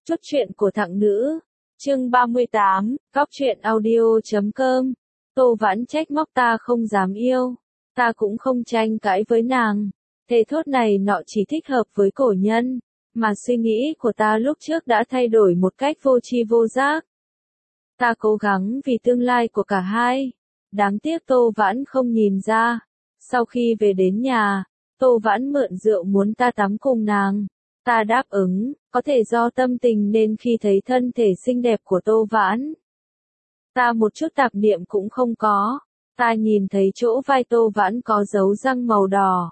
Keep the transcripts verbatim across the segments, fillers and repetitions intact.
Chút chuyện của thằng nữ. Chương ba mươi tám, góc truyện audio chấm com. Tô Vãn trách móc ta không dám yêu. Ta cũng không tranh cãi với nàng. Thề thốt này nọ chỉ thích hợp với cổ nhân. Mà suy nghĩ của ta lúc trước đã thay đổi một cách vô tri vô giác. Ta cố gắng vì tương lai của cả hai. Đáng tiếc Tô Vãn không nhìn ra. Sau khi về đến nhà, Tô Vãn mượn rượu muốn ta tắm cùng nàng. Ta đáp ứng, có thể do tâm tình nên khi thấy thân thể xinh đẹp của Tô Vãn, ta một chút tạp niệm cũng không có. Ta nhìn thấy chỗ vai Tô Vãn có dấu răng màu đỏ.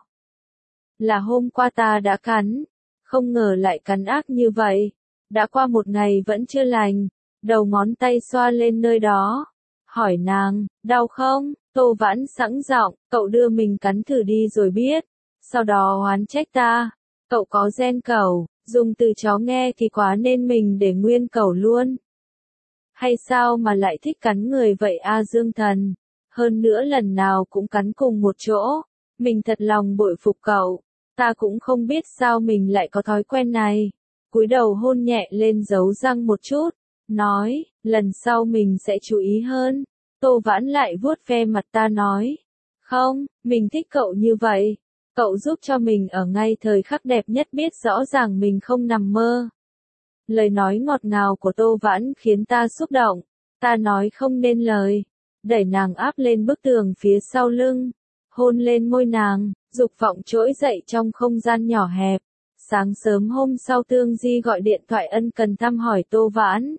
Là hôm qua ta đã cắn, không ngờ lại cắn ác như vậy. Đã qua một ngày vẫn chưa lành, đầu ngón tay xoa lên nơi đó. Hỏi nàng, đau không? Tô Vãn sẵn giọng, cậu đưa mình cắn thử đi rồi biết. Sau đó oán trách ta. Cậu có gen cẩu, dùng từ chó nghe thì quá nên mình để nguyên cẩu luôn. Hay sao mà lại thích cắn người vậy a Dương Thần? Hơn nữa lần nào cũng cắn cùng một chỗ. Mình thật lòng bội phục cậu. Ta cũng không biết sao mình lại có thói quen này. Cúi đầu hôn nhẹ lên dấu răng một chút. Nói, lần sau mình sẽ chú ý hơn. Tô Vãn lại vuốt ve mặt ta nói. Không, mình thích cậu như vậy. Cậu giúp cho mình ở ngay thời khắc đẹp nhất biết rõ ràng mình không nằm mơ. Lời nói ngọt ngào của Tô Vãn khiến ta xúc động. Ta nói không nên lời. Đẩy nàng áp lên bức tường phía sau lưng. Hôn lên môi nàng, dục vọng trỗi dậy trong không gian nhỏ hẹp. Sáng sớm hôm sau Tương Di gọi điện thoại ân cần thăm hỏi Tô Vãn.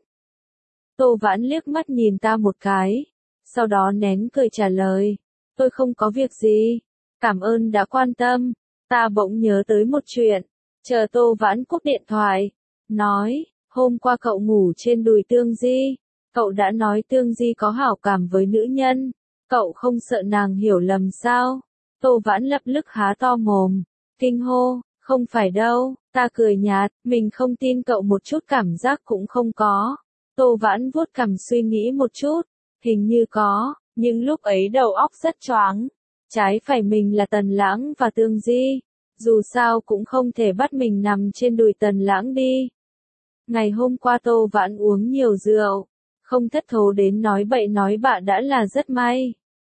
Tô Vãn liếc mắt nhìn ta một cái. Sau đó nén cười trả lời. Tôi không có việc gì. Cảm ơn đã quan tâm. Ta bỗng nhớ tới một chuyện. Chờ Tô Vãn cúp điện thoại. Nói, hôm qua cậu ngủ trên đùi Tương Di. Cậu đã nói Tương Di có hảo cảm với nữ nhân. Cậu không sợ nàng hiểu lầm sao? Tô Vãn lập tức há to mồm. Kinh hô, không phải đâu. Ta cười nhạt, mình không tin cậu một chút cảm giác cũng không có. Tô Vãn vuốt cằm suy nghĩ một chút. Hình như có, nhưng lúc ấy đầu óc rất choáng. Trái phải mình là Tần Lãng và Tương Di. Dù sao cũng không thể bắt mình nằm trên đùi Tần Lãng đi. Ngày hôm qua Tô Vãn uống nhiều rượu. Không thất thố đến nói bậy nói bạ đã là rất may.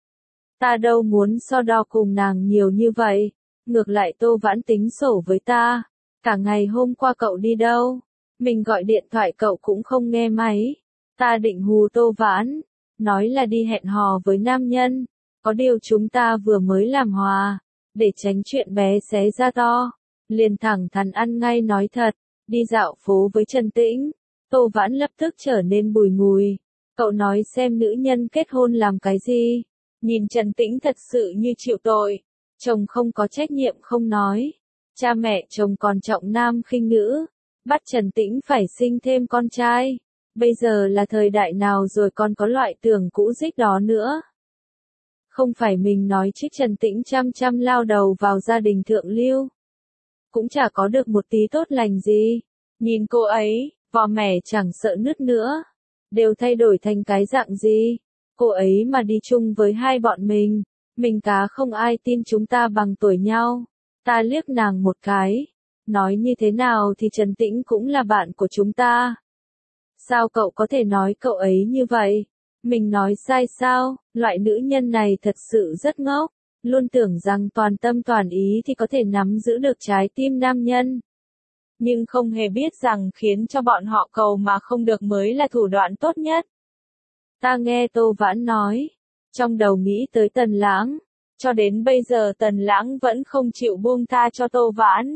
Ta đâu muốn so đo cùng nàng nhiều như vậy. Ngược lại Tô Vãn tính sổ với ta. Cả ngày hôm qua cậu đi đâu? Mình gọi điện thoại cậu cũng không nghe máy. Ta định hù Tô Vãn. Nói là đi hẹn hò với nam nhân. Có điều chúng ta vừa mới làm hòa. Để tránh chuyện bé xé ra to. Liền thẳng thắn ăn ngay nói thật. Đi dạo phố với Trần Tĩnh. Tô Vãn lập tức trở nên bùi ngùi. Cậu nói xem nữ nhân kết hôn làm cái gì. Nhìn Trần Tĩnh thật sự như chịu tội. Chồng không có trách nhiệm không nói. Cha mẹ chồng còn trọng nam khinh nữ. Bắt Trần Tĩnh phải sinh thêm con trai. Bây giờ là thời đại nào rồi còn có loại tưởng cũ dích đó nữa. Không phải mình nói chứ Trần Tĩnh chăm chăm lao đầu vào gia đình thượng lưu. Cũng chả có được một tí tốt lành gì. Nhìn cô ấy, vò mẻ chẳng sợ nứt nữa. Đều thay đổi thành cái dạng gì. Cô ấy mà đi chung với hai bọn mình. Mình cá không ai tin chúng ta bằng tuổi nhau. Ta liếc nàng một cái. Nói như thế nào thì Trần Tĩnh cũng là bạn của chúng ta. Sao cậu có thể nói cậu ấy như vậy? Mình nói sai sao? Loại nữ nhân này thật sự rất ngốc. Luôn tưởng rằng toàn tâm toàn ý thì có thể nắm giữ được trái tim nam nhân. Nhưng không hề biết rằng khiến cho bọn họ cầu mà không được mới là thủ đoạn tốt nhất. Ta nghe Tô Vãn nói. Trong đầu nghĩ tới Tần Lãng. Cho đến bây giờ Tần Lãng vẫn không chịu buông tha cho Tô Vãn.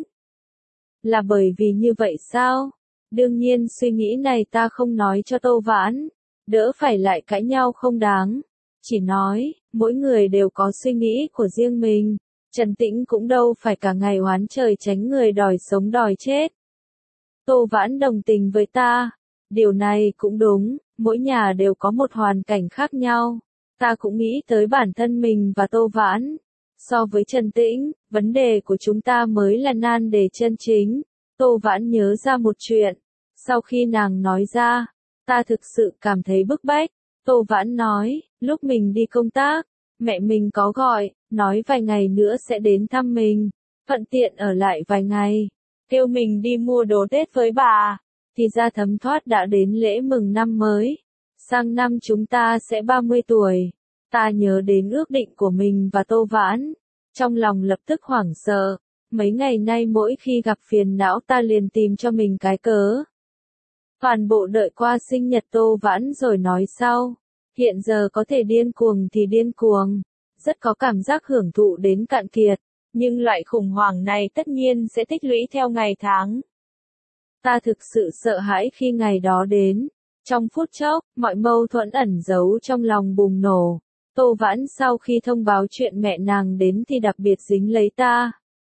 Là bởi vì như vậy sao? Đương nhiên suy nghĩ này ta không nói cho Tô Vãn. Đỡ phải lại cãi nhau không đáng. Chỉ nói, mỗi người đều có suy nghĩ của riêng mình. Trần Tĩnh cũng đâu phải cả ngày oán trời tránh người đòi sống đòi chết. Tô Vãn đồng tình với ta. Điều này cũng đúng, mỗi nhà đều có một hoàn cảnh khác nhau. Ta cũng nghĩ tới bản thân mình và Tô Vãn. So với Trần Tĩnh, vấn đề của chúng ta mới là nan đề chân chính. Tô Vãn nhớ ra một chuyện. Sau khi nàng nói ra, ta thực sự cảm thấy bức bách. Tô Vãn nói, lúc mình đi công tác, mẹ mình có gọi, nói vài ngày nữa sẽ đến thăm mình, thuận tiện ở lại vài ngày, kêu mình đi mua đồ Tết với bà. thì ra thấm thoát đã đến lễ mừng năm mới. Sang năm chúng ta sẽ ba mươi tuổi. Ta nhớ đến ước định của mình và Tô Vãn. Trong lòng lập tức hoảng sợ. Mấy ngày nay mỗi khi gặp phiền não ta liền tìm cho mình cái cớ. Toàn bộ đợi qua sinh nhật Tô Vãn rồi nói sau. Hiện giờ có thể điên cuồng thì điên cuồng. Rất có cảm giác hưởng thụ đến cạn kiệt. Nhưng loại khủng hoảng này tất nhiên sẽ tích lũy theo ngày tháng. Ta thực sự sợ hãi khi ngày đó đến. Trong phút chốc, mọi mâu thuẫn ẩn giấu trong lòng bùng nổ. Tô Vãn sau khi thông báo chuyện mẹ nàng đến thì đặc biệt dính lấy ta.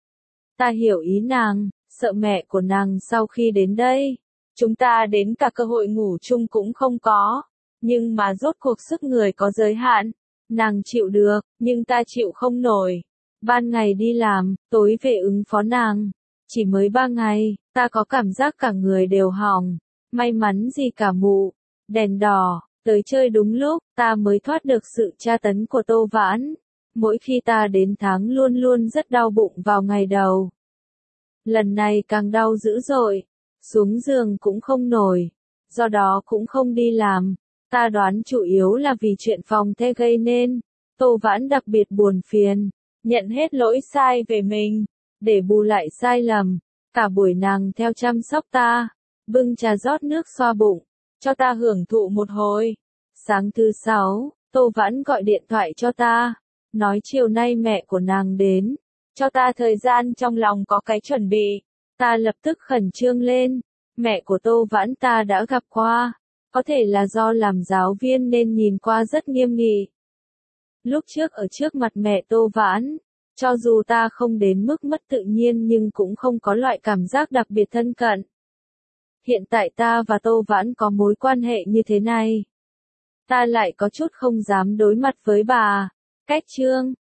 Ta hiểu ý nàng, sợ mẹ của nàng sau khi đến đây. Chúng ta đến cả cơ hội ngủ chung cũng không có. Nhưng mà rốt cuộc sức người có giới hạn. Nàng chịu được, nhưng ta chịu không nổi. Ban ngày đi làm, tối về ứng phó nàng. Chỉ mới ba ngày, ta có cảm giác cả người đều hỏng. May mắn gì cả mụ. Đèn đỏ, tới chơi đúng lúc, ta mới thoát được sự tra tấn của Tô Vãn. Mỗi khi ta đến tháng luôn luôn rất đau bụng vào ngày đầu. Lần này càng đau dữ dội. Xuống giường cũng không nổi. Do đó cũng không đi làm. Ta đoán chủ yếu là vì chuyện phòng the gây nên. Tô Vãn đặc biệt buồn phiền. Nhận hết lỗi sai về mình. Để bù lại sai lầm. Cả buổi nàng theo chăm sóc ta. Bưng trà rót nước xoa bụng. Cho ta hưởng thụ một hồi. Sáng thứ sáu, Tô Vãn gọi điện thoại cho ta. Nói chiều nay mẹ của nàng đến. Cho ta thời gian trong lòng có cái chuẩn bị. Ta lập tức khẩn trương lên. Mẹ của Tô Vãn ta đã gặp qua. Có thể là do làm giáo viên nên nhìn qua rất nghiêm nghị. Lúc trước ở trước mặt mẹ Tô Vãn, cho dù ta không đến mức mất tự nhiên nhưng cũng không có loại cảm giác đặc biệt thân cận. Hiện tại ta và Tô Vãn có mối quan hệ như thế này. Ta lại có chút không dám đối mặt với bà. Cách chương